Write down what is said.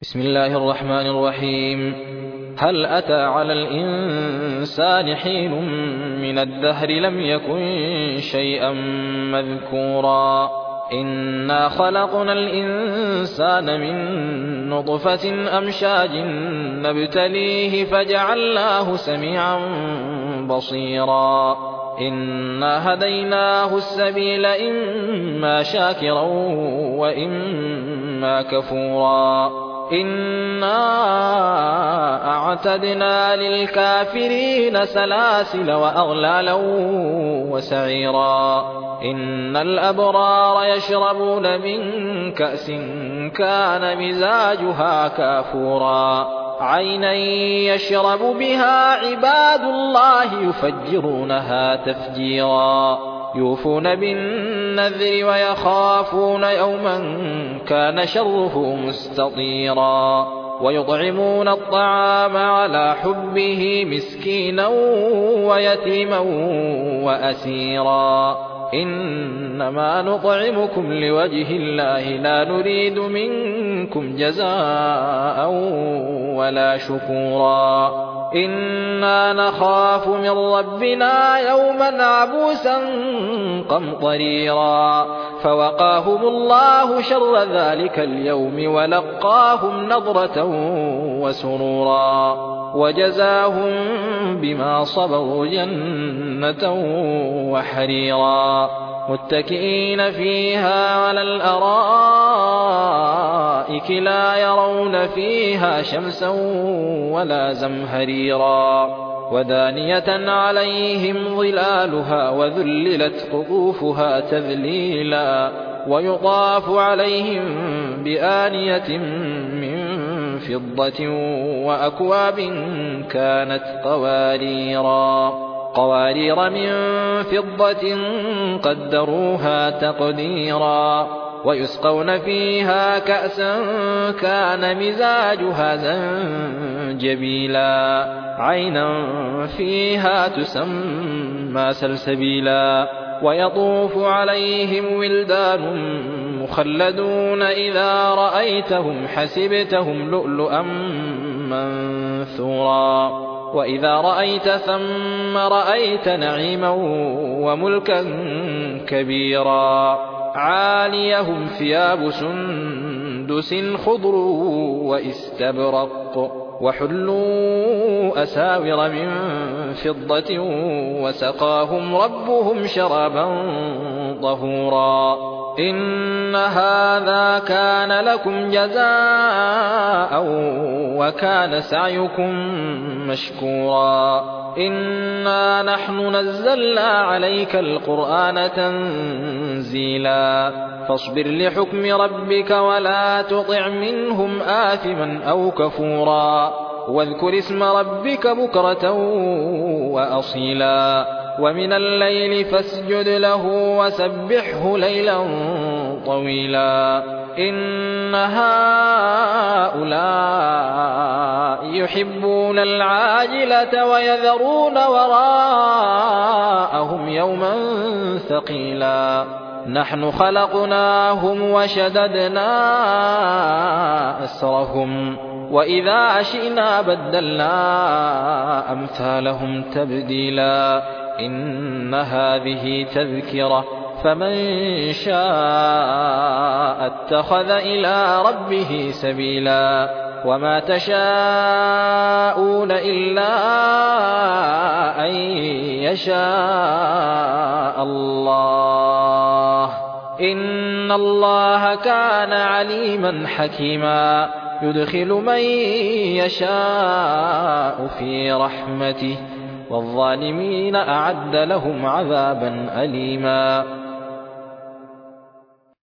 بسم الله الرحمن الرحيم. هل أتى على الإنسان حين من الدهر لم يكن شيئا مذكورا إنا خلقنا الإنسان من نطفة أمشاج نبتليه فجعلناه سميعا بصيرا إنا هديناه السبيل إما شاكرا وإما كفورا إنا أعتدنا للكافرين سلاسل وأغلالا وسعيرا إن الأبرار يشربون من كأس كان مزاجها كافورا عينا يشرب بها عباد الله يفجرونها تفجيرا يوفون بالنذر ويخافون يوما كان شره مستطيرا ويطعمون الطعام على حبه مسكينا ويتيما وأسيرا إنما نطعمكم لوجه الله لا نريد منكم جزاء ولا شكورا إنا نخاف من ربنا يوما عبوسا قمطريرا فوقاهم الله شر ذلك اليوم ولقاهم نضرة وسرورا وجزاهم بما صبروا جنة وحريرا متكئين فيها على الأرائك لا يرون فيها شمسا ولا زمهريرا ودانية عليهم ظلالها وذللت قطوفها تذليلا ويطاف عليهم بآنية من فضة وأكواب كانت قوارير من فضة قدروها تقديرا ويسقون فيها كأسا كان مزاجها زنجبيلا عينا فيها تسمى سلسبيلا ويطوف عليهم ولدان مخلدون إذا رأيتهم حسبتهم لؤلؤا منثورا وإذا رأيت ثم رأيت نعيما وملكا كبيرا عاليهم ثياب سندس خضر واستبرق وحلوا أساور من فضة وسقاهم ربهم شرابا طهورا إن هذا كان لكم جزاء وكان سعيكم مشكورا إنا نحن نزلنا عليك القرآن تنزيلا فاصبر لحكم ربك ولا تطع منهم آثما أو كفورا واذكر اسم ربك بكرة وأصيلا ومن الليل فاسجد له وسبحه ليلا طويلا إن هؤلاء يحبون العاجلة ويذرون وراءهم يوما ثقيلا نحن خلقناهم وشددنا أسرهم وإذا شئنا بدلنا أمثالهم تبديلا إن هذه تذكرة فمن شاء اتخذ إلى ربه سبيلا وما تشاءون إلا أن يشاء الله إن الله كان عليما حكيما يدخل من يشاء في رحمته والظالمين أعد لهم عذابا أليما